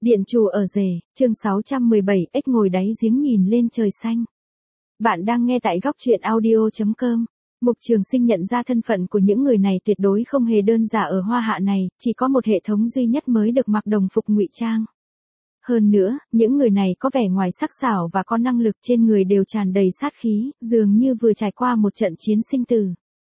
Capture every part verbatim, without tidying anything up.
Điện chủ ở rể, chương sáu trăm mười bảy, ếch ngồi đáy giếng nhìn lên trời xanh. Bạn đang nghe tại góc truyện audio chấm com. Mục Trường Sinh nhận ra thân phận của những người này tuyệt đối không hề đơn giản ở hoa hạ này, chỉ có một hệ thống duy nhất mới được mặc đồng phục ngụy trang. Hơn nữa, những người này có vẻ ngoài sắc sảo và có năng lực, trên người đều tràn đầy sát khí, dường như vừa trải qua một trận chiến sinh tử.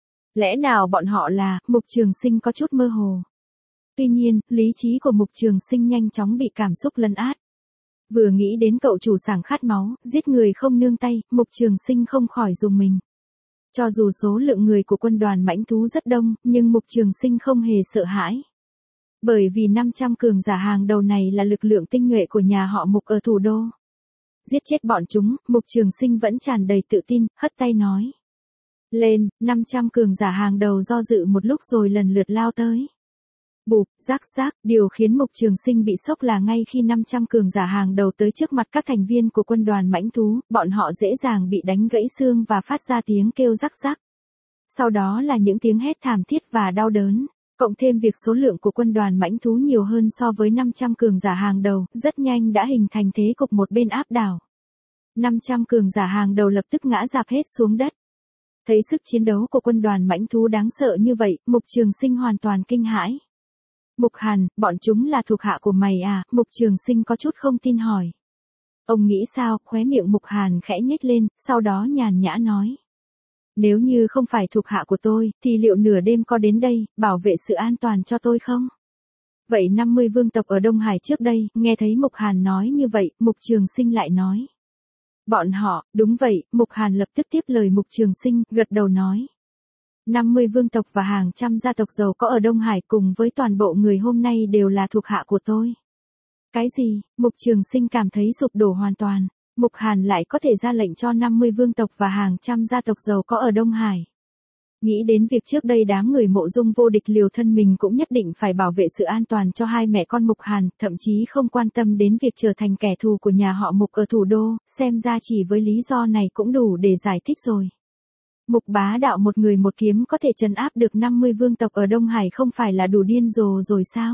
Lẽ nào bọn họ là? Mục Trường Sinh có chút mơ hồ. Tuy nhiên, lý trí của Mục Trường Sinh nhanh chóng bị cảm xúc lấn át. Vừa nghĩ đến cậu chủ sảng khát máu, giết người không nương tay, Mục Trường Sinh không khỏi rùng mình. Cho dù số lượng người của quân đoàn mãnh thú rất đông, nhưng Mục Trường Sinh không hề sợ hãi. Bởi vì năm trăm cường giả hàng đầu này là lực lượng tinh nhuệ của nhà họ Mục ở thủ đô. Giết chết bọn chúng, Mục Trường Sinh vẫn tràn đầy tự tin, hất tay nói. Lên, năm trăm cường giả hàng đầu do dự một lúc rồi lần lượt lao tới. Bụp, rác rác, điều khiến Mục Trường Sinh bị sốc là ngay khi năm trăm cường giả hàng đầu tới trước mặt các thành viên của quân đoàn mãnh thú, bọn họ dễ dàng bị đánh gãy xương và phát ra tiếng kêu rắc rắc. Sau đó là những tiếng hét thảm thiết và đau đớn, cộng thêm việc số lượng của quân đoàn mãnh thú nhiều hơn so với năm trăm cường giả hàng đầu, rất nhanh đã hình thành thế cục một bên áp đảo. năm trăm cường giả hàng đầu lập tức ngã rạp hết xuống đất. Thấy sức chiến đấu của quân đoàn mãnh thú đáng sợ như vậy, Mục Trường Sinh hoàn toàn kinh hãi. Mục Hàn, bọn chúng là thuộc hạ của mày à? Mục Trường Sinh có chút không tin hỏi. Ông nghĩ sao? Khóe miệng Mục Hàn khẽ nhếch lên, sau đó nhàn nhã nói. Nếu như không phải thuộc hạ của tôi, thì liệu nửa đêm có đến đây, bảo vệ sự an toàn cho tôi không? Vậy năm mươi vương tộc ở Đông Hải trước đây, nghe thấy Mục Hàn nói như vậy, Mục Trường Sinh lại nói. Bọn họ, đúng vậy, Mục Hàn lập tức tiếp lời Mục Trường Sinh, gật đầu nói. năm mươi vương tộc và hàng trăm gia tộc giàu có ở Đông Hải cùng với toàn bộ người hôm nay đều là thuộc hạ của tôi. Cái gì? Mục Trường Sinh cảm thấy sụp đổ hoàn toàn. Mục Hàn lại có thể ra lệnh cho năm mươi vương tộc và hàng trăm gia tộc giàu có ở Đông Hải. Nghĩ đến việc trước đây đám người Mộ Dung vô địch liều thân mình cũng nhất định phải bảo vệ sự an toàn cho hai mẹ con Mục Hàn, thậm chí không quan tâm đến việc trở thành kẻ thù của nhà họ Mục ở thủ đô, xem ra chỉ với lý do này cũng đủ để giải thích rồi. Mục bá đạo một người một kiếm có thể trấn áp được năm mươi vương tộc ở Đông Hải không phải là đủ điên rồ rồi sao?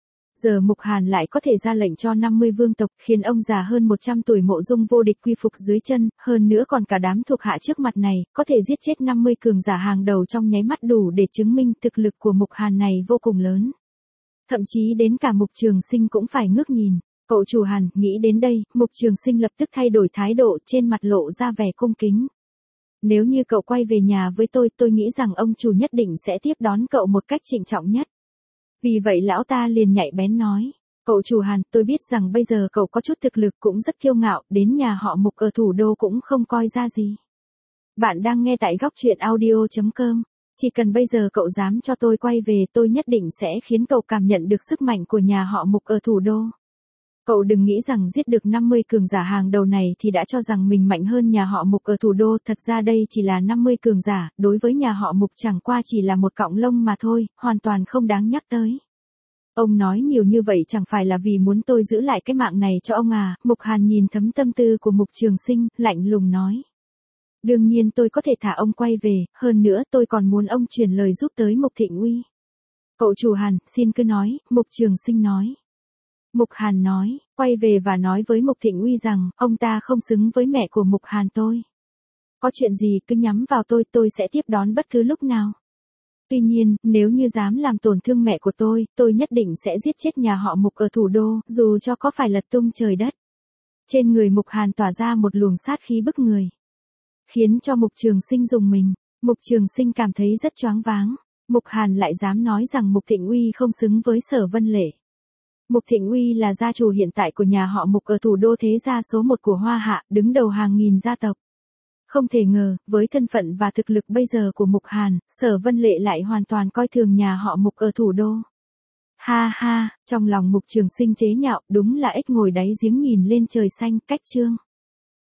Giờ Mục Hàn lại có thể ra lệnh cho năm mươi vương tộc, khiến ông già hơn một trăm tuổi Mộ Dung vô địch quy phục dưới chân, hơn nữa còn cả đám thuộc hạ trước mặt này, có thể giết chết năm mươi cường giả hàng đầu trong nháy mắt đủ để chứng minh thực lực của Mục Hàn này vô cùng lớn. Thậm chí đến cả Mục Trường Sinh cũng phải ngước nhìn. Cậu chủ Hàn, nghĩ đến đây, Mục Trường Sinh lập tức thay đổi thái độ, trên mặt lộ ra vẻ cung kính. Nếu như cậu quay về nhà với tôi, tôi nghĩ rằng ông chủ nhất định sẽ tiếp đón cậu một cách trịnh trọng nhất. Vì vậy lão ta liền nhạy bén nói, cậu chủ Hàn, tôi biết rằng bây giờ cậu có chút thực lực cũng rất kiêu ngạo, đến nhà họ Mục ở thủ đô cũng không coi ra gì. Bạn đang nghe tại góc truyện audio chấm com, chỉ cần bây giờ cậu dám cho tôi quay về, tôi nhất định sẽ khiến cậu cảm nhận được sức mạnh của nhà họ Mục ở thủ đô. Cậu đừng nghĩ rằng giết được năm mươi cường giả hàng đầu này thì đã cho rằng mình mạnh hơn nhà họ Mục ở thủ đô, thật ra đây chỉ là năm mươi cường giả, đối với nhà họ Mục chẳng qua chỉ là một cọng lông mà thôi, hoàn toàn không đáng nhắc tới. Ông nói nhiều như vậy chẳng phải là vì muốn tôi giữ lại cái mạng này cho ông à? Mục Hàn nhìn thấm tâm tư của Mục Trường Sinh, lạnh lùng nói. Đương nhiên tôi có thể thả ông quay về, hơn nữa tôi còn muốn ông truyền lời giúp tới Mục Thịnh Uy. Cậu chủ Hàn, xin cứ nói, Mục Trường Sinh nói. Mục Hàn nói, quay về và nói với Mục Thịnh Uy rằng, ông ta không xứng với mẹ của Mục Hàn tôi. Có chuyện gì cứ nhắm vào tôi, tôi sẽ tiếp đón bất cứ lúc nào. Tuy nhiên, nếu như dám làm tổn thương mẹ của tôi, tôi nhất định sẽ giết chết nhà họ Mục ở thủ đô, dù cho có phải lật tung trời đất. Trên người Mục Hàn tỏa ra một luồng sát khí bức người, khiến cho Mục Trường Sinh rùng mình. Mục Trường Sinh cảm thấy rất choáng váng. Mục Hàn lại dám nói rằng Mục Thịnh Uy không xứng với Sở Vân Lệ. Mục Thịnh Uy là gia chủ hiện tại của nhà họ Mục ở thủ đô, thế gia số một của Hoa Hạ, đứng đầu hàng nghìn gia tộc. Không thể ngờ, với thân phận và thực lực bây giờ của Mục Hàn, Sở Vân Lệ lại hoàn toàn coi thường nhà họ Mục ở thủ đô. Ha ha, trong lòng Mục Trường Sinh chế nhạo, đúng là ếch ngồi đáy giếng nhìn lên trời xanh, cách chương.